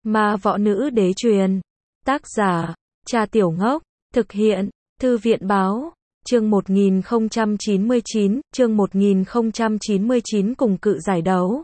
Ma Võ Nữ Đế Truyền. Tác giả, Cha Tiểu Ngốc. Thực hiện, Thư viện Báo. Chương 1099, chương 1099 cùng cự giải đấu.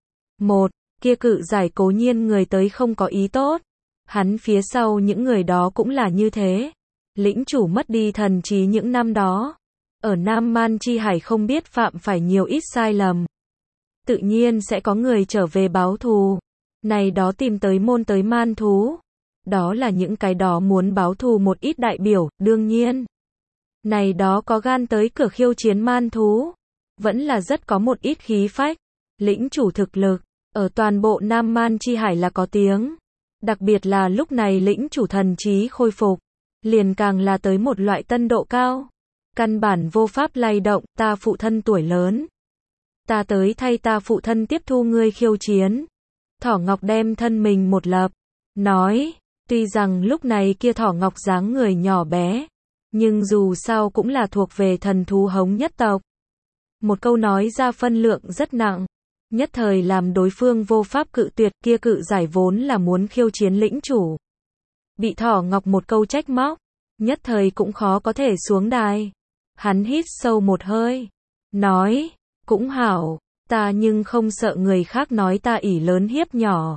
Kia cự giải cố nhiên người tới không có ý tốt. Hắn phía sau những người đó cũng là như thế. Lĩnh chủ mất đi thần trí những năm đó. Ở Nam Man Chi Hải không biết phạm phải nhiều ít sai lầm. Tự nhiên sẽ có người trở về báo thù. Này đó tìm tới môn tới man thú. Đó là những cái đó muốn báo thù một ít đại biểu, đương nhiên. Này đó có gan tới cửa khiêu chiến man thú. Vẫn là rất có một ít khí phách. Lĩnh chủ thực lực, ở toàn bộ Nam Man Chi Hải là có tiếng. Đặc biệt là lúc này lĩnh chủ thần trí khôi phục. Liền càng là tới một loại tân độ cao. Căn bản vô pháp lay động, ta phụ thân tuổi lớn. Ta tới thay ta phụ thân tiếp thu ngươi khiêu chiến. Thỏ Ngọc đem thân mình một lập. Nói, tuy rằng lúc này kia Thỏ Ngọc dáng người nhỏ bé. Nhưng dù sao cũng là thuộc về thần thú hống nhất tộc. Một câu nói ra phân lượng rất nặng. Nhất thời làm đối phương vô pháp cự tuyệt, kia cự giải vốn là muốn khiêu chiến lĩnh chủ. Bị Thỏ Ngọc một câu trách móc. Nhất thời cũng khó có thể xuống đài. Hắn hít sâu một hơi. Nói, cũng hảo, ta nhưng không sợ người khác nói ta ỷ lớn hiếp nhỏ.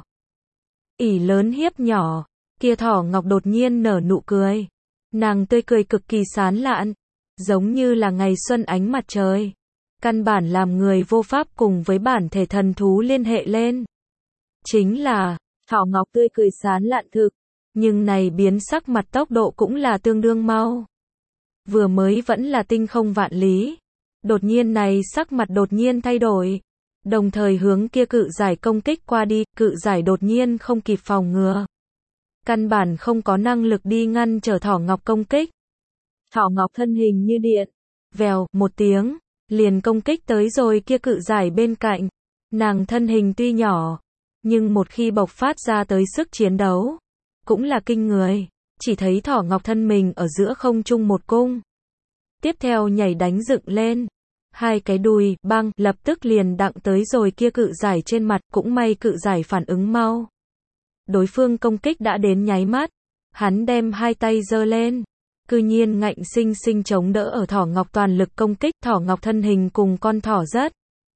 Ỷ lớn hiếp nhỏ, kia Thỏ Ngọc đột nhiên nở nụ cười. Nàng tươi cười cực kỳ sán lạn, giống như là ngày xuân ánh mặt trời. Căn bản làm người vô pháp cùng với bản thể thần thú liên hệ lên. Chính là, Thỏ Ngọc tươi cười sán lạn thực, nhưng này biến sắc mặt tốc độ cũng là tương đương mau. Vừa mới vẫn là tinh không vạn lý. Đột nhiên này sắc mặt đột nhiên thay đổi. Đồng thời hướng kia cự giải công kích qua đi, cự giải đột nhiên không kịp phòng ngừa. Căn bản không có năng lực đi ngăn trở Thỏ Ngọc công kích. Thỏ Ngọc thân hình như điện. Vèo, một tiếng, liền công kích tới rồi kia cự giải bên cạnh. Nàng thân hình tuy nhỏ, nhưng một khi bộc phát ra tới sức chiến đấu, cũng là kinh người. Chỉ thấy Thỏ Ngọc thân mình ở giữa không trung một cung. Tiếp theo nhảy đánh dựng lên. Hai cái đùi, băng, lập tức liền đặng tới rồi kia cự giải trên mặt, cũng may cự giải phản ứng mau. Đối phương công kích đã đến nháy mắt. Hắn đem hai tay giơ lên. Cư nhiên ngạnh sinh sinh chống đỡ ở Thỏ Ngọc toàn lực công kích. Thỏ Ngọc thân hình cùng con thỏ rất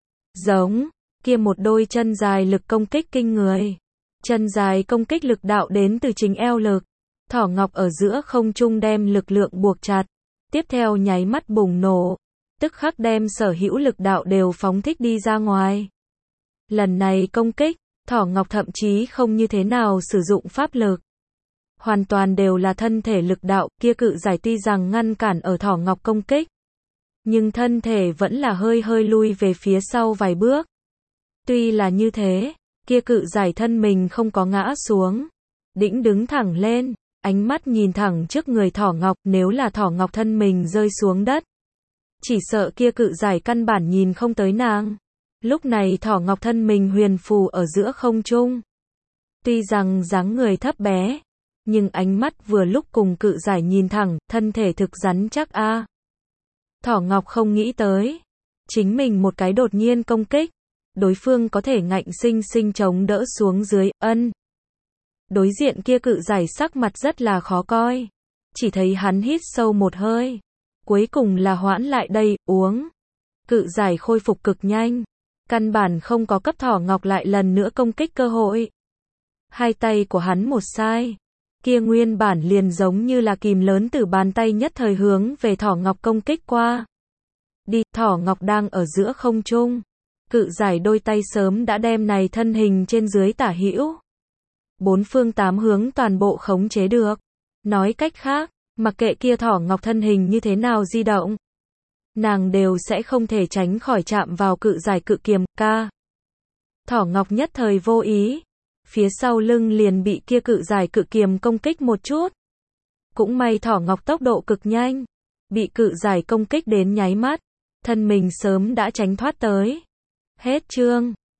giống. Kia một đôi chân dài lực công kích kinh người. Chân dài công kích lực đạo đến từ chính eo lực. Thỏ Ngọc ở giữa không trung đem lực lượng buộc chặt. Tiếp theo nháy mắt bùng nổ. Tức khắc đem sở hữu lực đạo đều phóng thích đi ra ngoài. Lần này công kích, Thỏ Ngọc thậm chí không như thế nào sử dụng pháp lực. Hoàn toàn đều là thân thể lực đạo, kia cự giải tuy rằng ngăn cản ở Thỏ Ngọc công kích. Nhưng thân thể vẫn là hơi hơi lui về phía sau vài bước. Tuy là như thế, kia cự giải thân mình không có ngã xuống. Đĩnh đứng thẳng lên, ánh mắt nhìn thẳng trước người Thỏ Ngọc, nếu là Thỏ Ngọc thân mình rơi xuống đất. Chỉ sợ kia cự giải căn bản nhìn không tới nàng. Lúc này Thỏ Ngọc thân mình huyền phù ở giữa không trung. Tuy rằng dáng người thấp bé, nhưng ánh mắt vừa lúc cùng cự giải nhìn thẳng, thân thể thực rắn chắc a. Thỏ Ngọc không nghĩ tới, chính mình một cái đột nhiên công kích, đối phương có thể ngạnh sinh sinh chống đỡ xuống dưới, Đối diện kia cự giải sắc mặt rất là khó coi. Chỉ thấy hắn hít sâu một hơi. Cuối cùng là hoãn lại đây, uống. Cự giải khôi phục cực nhanh. Căn bản không có cấp Thỏ Ngọc lại lần nữa công kích cơ hội. Hai tay của hắn một sai. Kia nguyên bản liền giống như là kìm lớn từ bàn tay nhất thời hướng về Thỏ Ngọc công kích qua. Đi, Thỏ Ngọc đang ở giữa không trung. Cự giải đôi tay sớm đã đem này thân hình trên dưới tả hữu. Bốn phương tám hướng toàn bộ khống chế được. Nói cách khác, mặc kệ kia Thỏ Ngọc thân hình như thế nào di động, nàng đều sẽ không thể tránh khỏi chạm vào cự giải cự kiềm, Thỏ Ngọc nhất thời vô ý. Phía sau lưng liền bị kia cự giải cự kiềm công kích một chút. Cũng may Thỏ Ngọc tốc độ cực nhanh. Bị cự giải công kích đến nháy mắt. Thân mình sớm đã tránh thoát tới. Hết chương.